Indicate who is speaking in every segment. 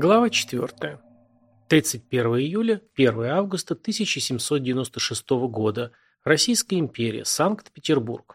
Speaker 1: Глава 4. 31 июля, 1 августа 1796 года. Российская империя. Санкт-Петербург.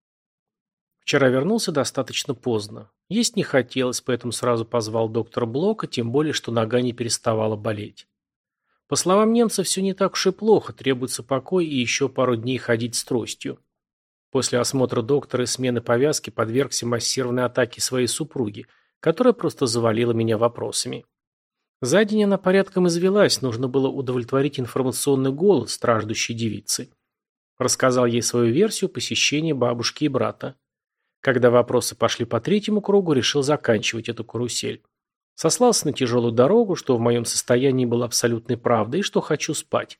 Speaker 1: Вчера вернулся достаточно поздно. Есть не хотелось, поэтому сразу позвал доктора Блока, тем более, что нога не переставала болеть. По словам немца, все не так уж и плохо, требуется покой и еще пару дней ходить с тростью. После осмотра доктора и смены повязки подвергся массированной атаке своей супруги, которая просто завалила меня вопросами. За день она порядком извелась, нужно было удовлетворить информационный голод страждущей девицы. Рассказал ей свою версию посещения бабушки и брата. Когда вопросы пошли по третьему кругу, решил заканчивать эту карусель. Сослался на тяжелую дорогу, что в моем состоянии было абсолютной правдой и что хочу спать.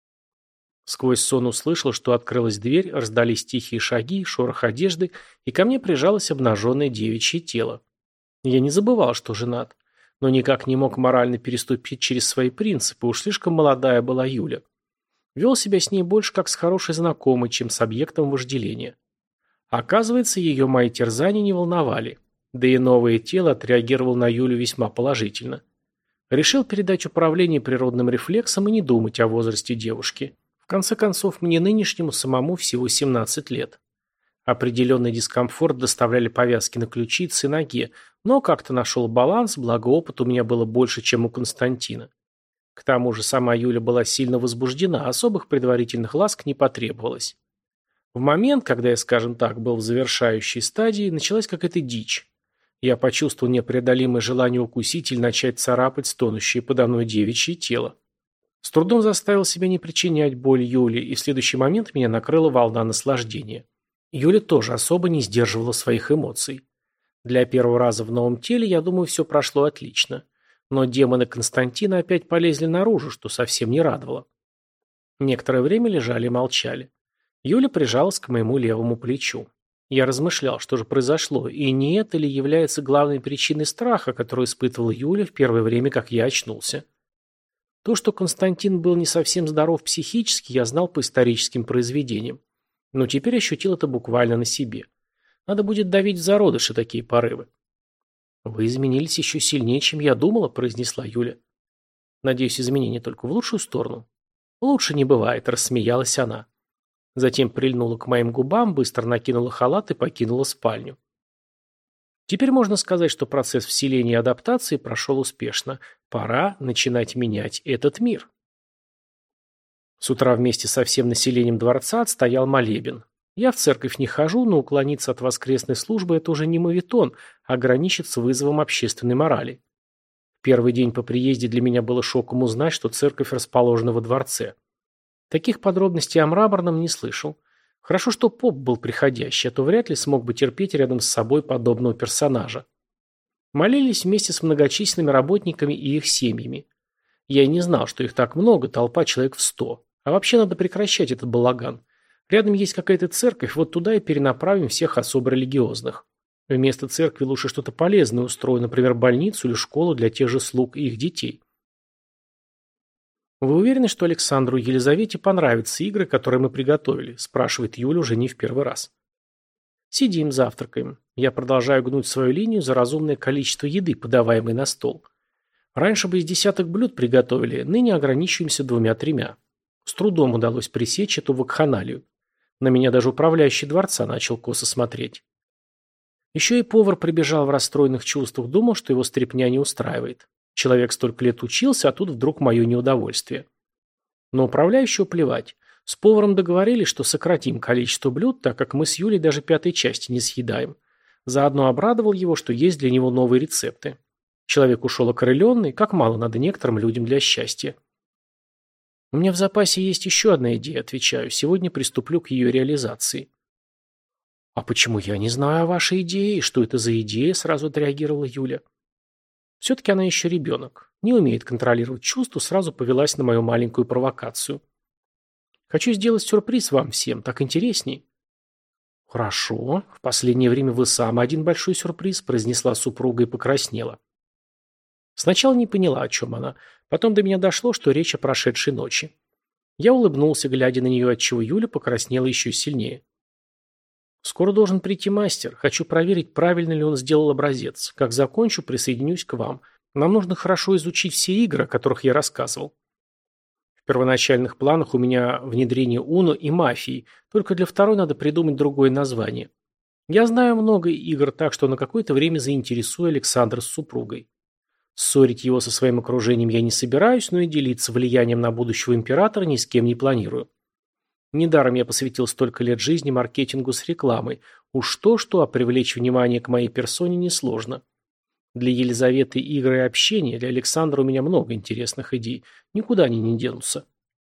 Speaker 1: Сквозь сон услышал, что открылась дверь, раздались тихие шаги, шорох одежды, и ко мне прижалось обнаженное девичье тело. Я не забывал, что женат, но никак не мог морально переступить через свои принципы, уж слишком молодая была Юля. Вел себя с ней больше как с хорошей знакомой, чем с объектом вожделения. Оказывается, ее мои терзания не волновали, да и новое тело отреагировало на Юлю весьма положительно. Решил передать управление природным рефлексом и не думать о возрасте девушки. В конце концов, мне нынешнему самому всего 17 лет. Определенный дискомфорт доставляли повязки на ключице и ноге, но как-то нашел баланс, благо опыта у меня было больше, чем у Константина. К тому же сама Юля была сильно возбуждена, особых предварительных ласк не потребовалось. В момент, когда я, скажем так, был в завершающей стадии, началась какая-то дичь. Я почувствовал непреодолимое желание укусить или начать царапать стонущее подо мной девичье тело. С трудом заставил себя не причинять боль Юле, и в следующий момент меня накрыла волна наслаждения. Юля тоже особо не сдерживала своих эмоций. Для первого раза в новом теле, я думаю, все прошло отлично. Но демоны Константина опять полезли наружу, что совсем не радовало. Некоторое время лежали и молчали. Юля прижалась к моему левому плечу. Я размышлял, что же произошло, и не это ли является главной причиной страха, которую испытывала Юля в первое время, как я очнулся. То, что Константин был не совсем здоров психически, я знал по историческим произведениям. Но теперь ощутил это буквально на себе. Надо будет давить в зародыши такие порывы. «Вы изменились еще сильнее, чем я думала», — произнесла Юля. «Надеюсь, изменения только в лучшую сторону». «Лучше не бывает», — рассмеялась она. Затем прильнула к моим губам, быстро накинула халат и покинула спальню. Теперь можно сказать, что процесс вселения и адаптации прошел успешно. Пора начинать менять этот мир. С утра вместе со всем населением дворца отстоял молебен. Я в церковь не хожу, но уклониться от воскресной службы – это уже не моветон, а граничит с вызовом общественной морали. В первый день по приезде для меня было шоком узнать, что церковь расположена во дворце. Таких подробностей о Мраморном не слышал. Хорошо, что поп был приходящий, а то вряд ли смог бы терпеть рядом с собой подобного персонажа. Молились вместе с многочисленными работниками и их семьями. Я и не знал, что их так много, толпа человек в 100. А вообще надо прекращать этот балаган. Рядом есть какая-то церковь, вот туда и перенаправим всех особо религиозных. Вместо церкви лучше что-то полезное устроить, например, больницу или школу для тех же слуг и их детей. «Вы уверены, что Александру и Елизавете понравятся игры, которые мы приготовили?» – спрашивает Юля уже не в первый раз. Сидим, завтракаем. Я продолжаю гнуть свою линию за разумное количество еды, подаваемой на стол. Раньше бы из десяток блюд приготовили, ныне ограничиваемся 2-3. С трудом удалось пресечь эту вакханалию. На меня даже управляющий дворца начал косо смотреть. Еще и повар прибежал в расстроенных чувствах, думал, что его стряпня не устраивает. Человек столько лет учился, а тут вдруг мое неудовольствие. Но управляющего плевать. С поваром договорились, что сократим количество блюд, так как мы с Юлей даже 5-й части не съедаем. Заодно обрадовал его, что есть для него новые рецепты. Человек ушел окрыленный, как мало надо некоторым людям для счастья. У меня в запасе есть еще одна идея, отвечаю. Сегодня приступлю к ее реализации. А почему я не знаю о вашей идее? И что это за идея? Сразу отреагировала Юля. Все-таки она еще ребенок. Не умеет контролировать чувства, сразу повелась на мою маленькую провокацию. Хочу сделать сюрприз вам всем, так интересней. Хорошо. В последнее время вы сам один большой сюрприз, произнесла супруга и покраснела. Сначала не поняла, о чем она. Потом до меня дошло, что речь о прошедшей ночи. Я улыбнулся, глядя на нее, отчего Юля покраснела еще сильнее. Скоро должен прийти мастер. Хочу проверить, правильно ли он сделал образец. Как закончу, присоединюсь к вам. Нам нужно хорошо изучить все игры, о которых я рассказывал. В первоначальных планах у меня внедрение Уно и Мафии, только для второй надо придумать другое название. Я знаю много игр, так что на какое-то время заинтересую Александра с супругой. Ссорить его со своим окружением я не собираюсь, но и делиться влиянием на будущего императора ни с кем не планирую. Недаром я посвятил столько лет жизни маркетингу с рекламой. Уж то-что, а привлечь внимание к моей персоне несложно. Для Елизаветы игры и общения, для Александра у меня много интересных идей. Никуда они не денутся.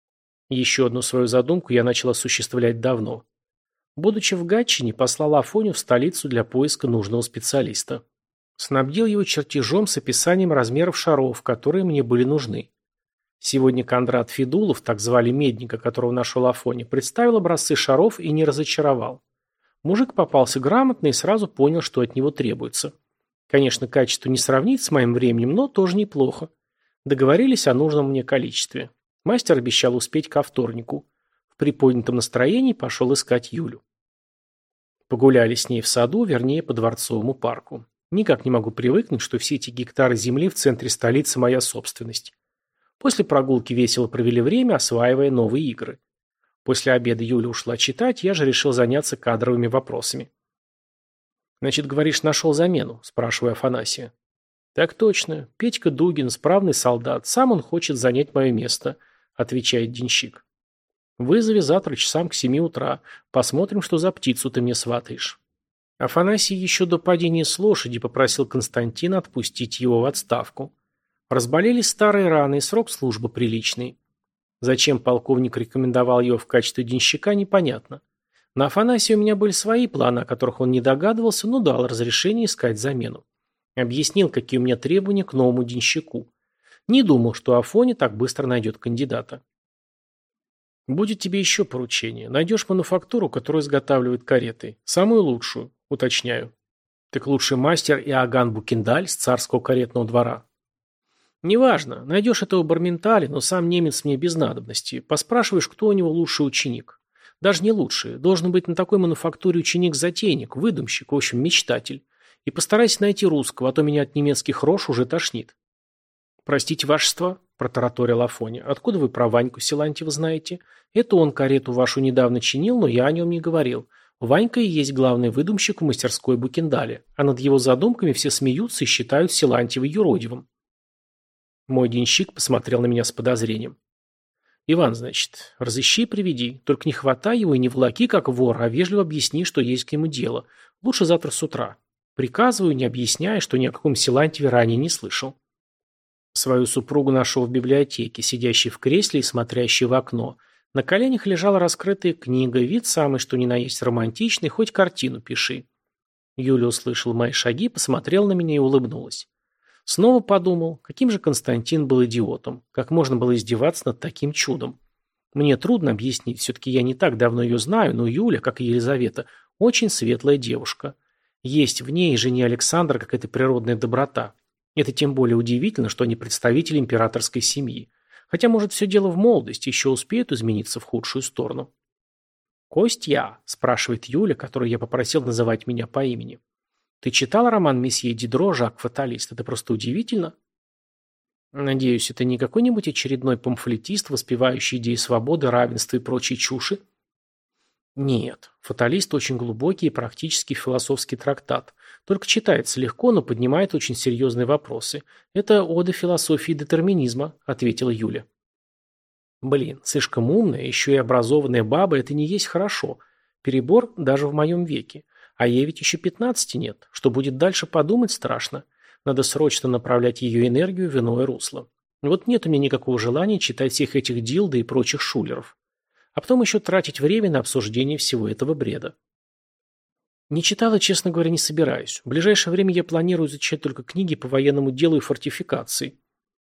Speaker 1: Еще одну свою задумку я начал осуществлять давно. Будучи в Гатчине, послал Афоню в столицу для поиска нужного специалиста. Снабдил его чертежом с описанием размеров шаров, которые мне были нужны. Сегодня Кондрат Федулов, так звали медника, которого нашел Афоня, представил образцы шаров и не разочаровал. Мужик попался грамотно и сразу понял, что от него требуется. Конечно, качество не сравнить с моим временем, но тоже неплохо. Договорились о нужном мне количестве. Мастер обещал успеть ко вторнику. В приподнятом настроении пошел искать Юлю. Погуляли с ней в саду, вернее, по Дворцовому парку. Никак не могу привыкнуть, что все эти гектары земли в центре столицы моя собственность. После прогулки весело провели время, осваивая новые игры. После обеда Юля ушла читать, я же решил заняться кадровыми вопросами. «Значит, говоришь, нашел замену?» – спрашиваю Афанасия. «Так точно. Петька Дугин, справный солдат. Сам он хочет занять мое место», – отвечает денщик. «Вызови завтра часам к 7 утра. Посмотрим, что за птицу ты мне сватаешь». Афанасий еще до падения с лошади попросил Константина отпустить его в отставку. Разболелись старые раны, и срок службы приличный. Зачем полковник рекомендовал его в качестве денщика, непонятно. На Афанасия у меня были свои планы, о которых он не догадывался, но дал разрешение искать замену. Объяснил, какие у меня требования к новому денщику. Не думал, что Афоня так быстро найдет кандидата. «Будет тебе еще поручение. Найдешь мануфактуру, которая изготавливает кареты. Самую лучшую, уточняю. Так лучший мастер Иоганн Букендаль с царского каретного двора». «Неважно. Найдешь этого Барменталя, но сам немец мне без надобности. Поспрашиваешь, кто у него лучший ученик. Даже не лучший. Должен быть на такой мануфактуре ученик-затейник, выдумщик, в общем, мечтатель. И постарайся найти русского, а то меня от немецких рож уже тошнит». «Простите, вашество», – протараторил Афоня, – «откуда вы про Ваньку Силантьева знаете? Это он карету вашу недавно чинил, но я о нем не говорил. Ванька и есть главный выдумщик в мастерской Букендаля, а над его задумками все смеются и считают Силантьева юродивым». Мой денщик посмотрел на меня с подозрением. «Иван, значит, разыщи и приведи. Только не хватай его и не влаки, как вор, а вежливо объясни, что есть к нему дело. Лучше завтра с утра. Приказываю, не объясняя, что ни о каком Силантьеве ранее не слышал». Свою супругу нашел в библиотеке, сидящей в кресле и смотрящей в окно. На коленях лежала раскрытая книга, вид самый, что ни на есть романтичный, хоть картину пиши. Юля услышала мои шаги, посмотрела на меня и улыбнулась. Снова подумал, каким же Константин был идиотом, как можно было издеваться над таким чудом. Мне трудно объяснить, все-таки я не так давно ее знаю, но Юля, как и Елизавета, очень светлая девушка. Есть в ней и жене Александра какая-то природная доброта. Это тем более удивительно, что они представители императорской семьи. Хотя, может, все дело в молодости, еще успеют измениться в худшую сторону. «Костя?» – спрашивает Юля, которую я попросил называть меня по имени. «Ты читал роман месье Дидро «Жак Фаталист»? Это просто удивительно». Надеюсь, это не какой-нибудь очередной памфлетист, воспевающий идеи свободы, равенства и прочей чуши? Нет, «Фаталист» очень глубокий и практический философский трактат. Только читается легко, но поднимает очень серьезные вопросы. Это ода философии детерминизма, ответила Юля. Блин, слишком умная, еще и образованная баба, это не есть хорошо. Перебор даже в моем веке. А ей ведь еще 15 нет. Что будет дальше, подумать страшно. Надо срочно направлять ее энергию в иное русло. Вот нет у меня никакого желания читать всех этих дилда и прочих шулеров. А потом еще тратить время на обсуждение всего этого бреда. Не читала, честно говоря, не собираюсь. В ближайшее время я планирую изучать только книги по военному делу и фортификации.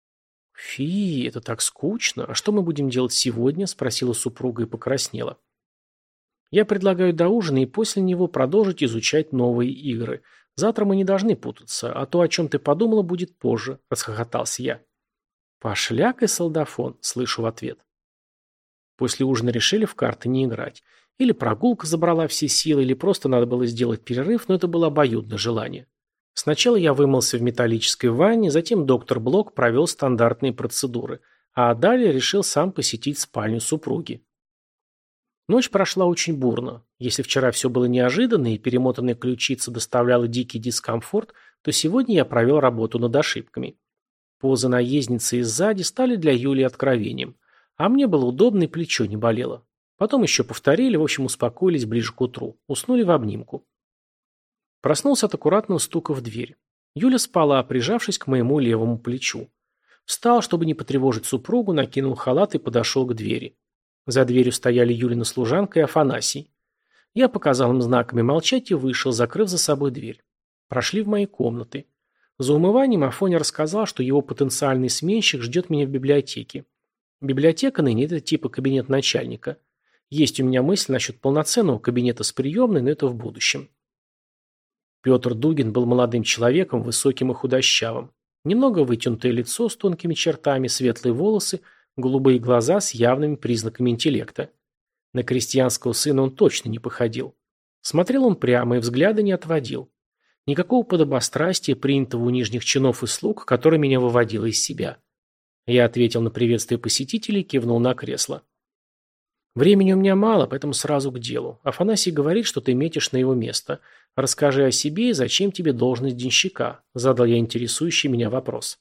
Speaker 1: Фи, это так скучно. А что мы будем делать сегодня? Спросила супруга и покраснела. Я предлагаю до ужина и после него продолжить изучать новые игры. Завтра мы не должны путаться, а то, о чем ты подумала, будет позже, расхохотался я. Пошляк и солдафон, слышу в ответ. После ужина решили в карты не играть. Или прогулка забрала все силы, или просто надо было сделать перерыв, но это было обоюдное желание. Сначала я вымылся в металлической ванне, затем доктор Блок провел стандартные процедуры, а далее решил сам посетить спальню супруги. Ночь прошла очень бурно. Если вчера все было неожиданно и перемотанная ключица доставляла дикий дискомфорт, то сегодня я провел работу над ошибками. Позы наездницы и сзади стали для Юли откровением, а мне было удобно и плечо не болело. Потом еще повторили, в общем, успокоились ближе к утру. Уснули в обнимку. Проснулся от аккуратного стука в дверь. Юля спала, прижавшись к моему левому плечу. Встал, чтобы не потревожить супругу, накинул халат и подошел к двери. За дверью стояли Юлина служанка и Афанасий. Я показал им знаками молчать и вышел, закрыв за собой дверь. Прошли в мои комнаты. За умыванием Афоня рассказал, что его потенциальный сменщик ждет меня в библиотеке. Библиотека ныне – это типа кабинет начальника. Есть у меня мысль насчет полноценного кабинета с приемной, но это в будущем. Петр Дугин был молодым человеком, высоким и худощавым. Немного вытянутое лицо с тонкими чертами, светлые волосы, голубые глаза с явными признаками интеллекта. На крестьянского сына он точно не походил. Смотрел он прямо и взгляда не отводил. Никакого подобострастия, принятого у нижних чинов и слуг, которое меня выводило из себя. Я ответил на приветствие посетителей и кивнул на кресло. Времени у меня мало, поэтому сразу к делу. Афанасий говорит, что ты метишь на его место. Расскажи о себе и зачем тебе должность денщика, задал я интересующий меня вопрос.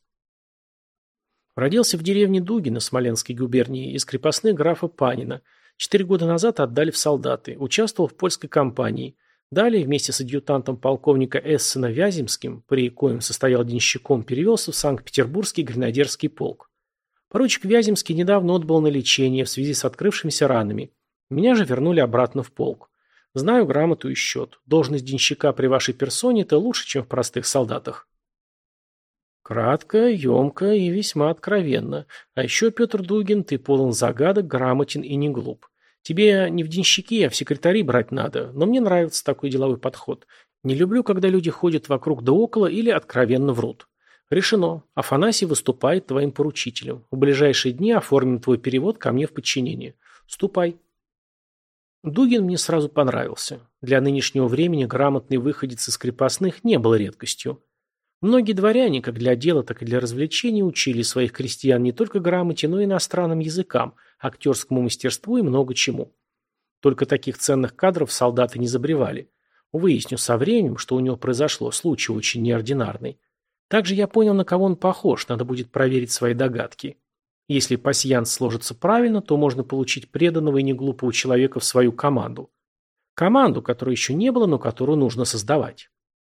Speaker 1: Родился в деревне Дугино Смоленской губернии из крепостных графа Панина. 4 года назад отдали в солдаты. Участвовал в польской кампании. Далее вместе с адъютантом полковника Эссена Вяземским, при коем состоял денщиком, перевелся в Санкт-Петербургский гренадерский полк. Поручик Вяземский недавно отбыл на лечение в связи с открывшимися ранами. Меня же вернули обратно в полк. Знаю грамоту и счет. Должность денщика при вашей персоне – это лучше, чем в простых солдатах. Кратко, емко и весьма откровенно. А еще, Петр Дугин, ты полон загадок, грамотен и не глуп. Тебе не в денщики, а в секретари брать надо, но мне нравится такой деловой подход. Не люблю, когда люди ходят вокруг да около или откровенно врут. Решено. Афанасий выступает твоим поручителем. В ближайшие дни оформим твой перевод ко мне в подчинение. Ступай. Дугин мне сразу понравился. Для нынешнего времени грамотный выходец из крепостных не был редкостью. Многие дворяне, как для дела, так и для развлечений, учили своих крестьян не только грамоте, но и иностранным языкам, актерскому мастерству и много чему. Только таких ценных кадров солдаты не забревали. Выясню со временем, что у него произошло, случай очень неординарный. Также я понял, на кого он похож, надо будет проверить свои догадки. Если пасьянс сложится правильно, то можно получить преданного и неглупого человека в свою команду. Команду, которой еще не было, но которую нужно создавать.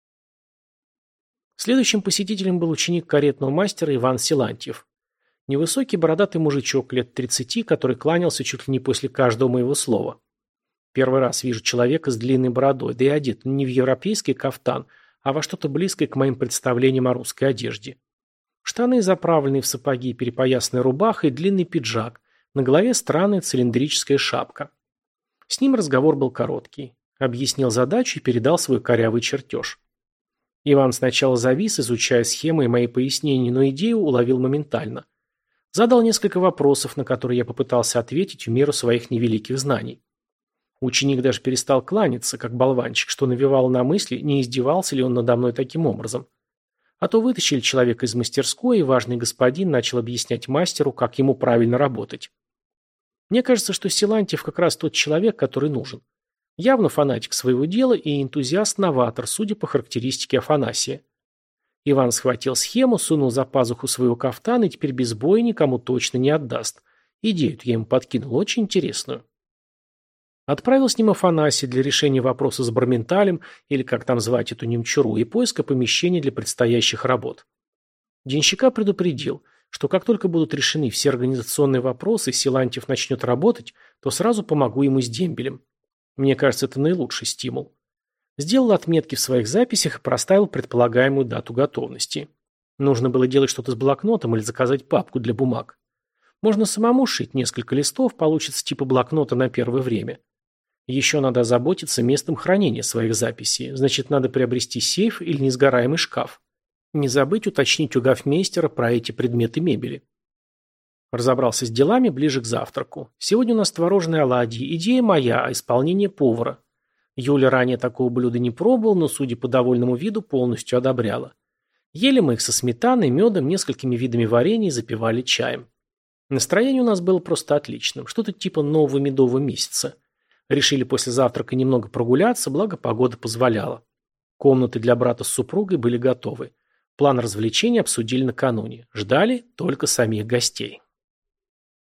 Speaker 1: Следующим посетителем был ученик каретного мастера Иван Силантьев. Невысокий бородатый мужичок лет 30, который кланялся чуть ли не после каждого моего слова. Первый раз вижу человека с длинной бородой, да и одет не в европейский кафтан, а во что-то близкое к моим представлениям о русской одежде. Штаны, заправленные в сапоги, перепоясанная рубаха и длинный пиджак, на голове странная цилиндрическая шапка. С ним разговор был короткий. Объяснил задачу и передал свой корявый чертеж. Иван сначала завис, изучая схемы и мои пояснения, но идею уловил моментально. Задал несколько вопросов, на которые я попытался ответить в меру своих невеликих знаний. Ученик даже перестал кланяться, как болванчик, что навевало на мысли, не издевался ли он надо мной таким образом. А то вытащили человека из мастерской, и важный господин начал объяснять мастеру, как ему правильно работать. Мне кажется, что Силантьев как раз тот человек, который нужен. Явно фанатик своего дела и энтузиаст-новатор, судя по характеристике Афанасия. Иван схватил схему, сунул за пазуху своего кафтана и теперь без боя никому точно не отдаст. Идею я ему подкинул, очень интересную. Отправил с ним Афанасий для решения вопроса с Барменталем, или как там звать эту немчуру, и поиска помещения для предстоящих работ. Денщика предупредил, что как только будут решены все организационные вопросы, Силантьев начнет работать, то сразу помогу ему с дембелем. Мне кажется, это наилучший стимул. Сделал отметки в своих записях и проставил предполагаемую дату готовности. Нужно было делать что-то с блокнотом или заказать папку для бумаг. Можно самому сшить несколько листов, получится типа блокнота на первое время. Еще надо озаботиться местом хранения своих записей. Значит, надо приобрести сейф или несгораемый шкаф. Не забыть уточнить у гофмейстера про эти предметы мебели. Разобрался с делами ближе к завтраку. Сегодня у нас творожные оладьи. Идея моя, а исполнение повара. Юля ранее такого блюда не пробовала, но, судя по довольному виду, полностью одобряла. Ели мы их со сметаной, медом, несколькими видами варенья и запивали чаем. Настроение у нас было просто отличным, что-то типа нового медового месяца. Решили после завтрака немного прогуляться, благо погода позволяла. Комнаты для брата с супругой были готовы. План развлечений обсудили накануне. Ждали только самих гостей.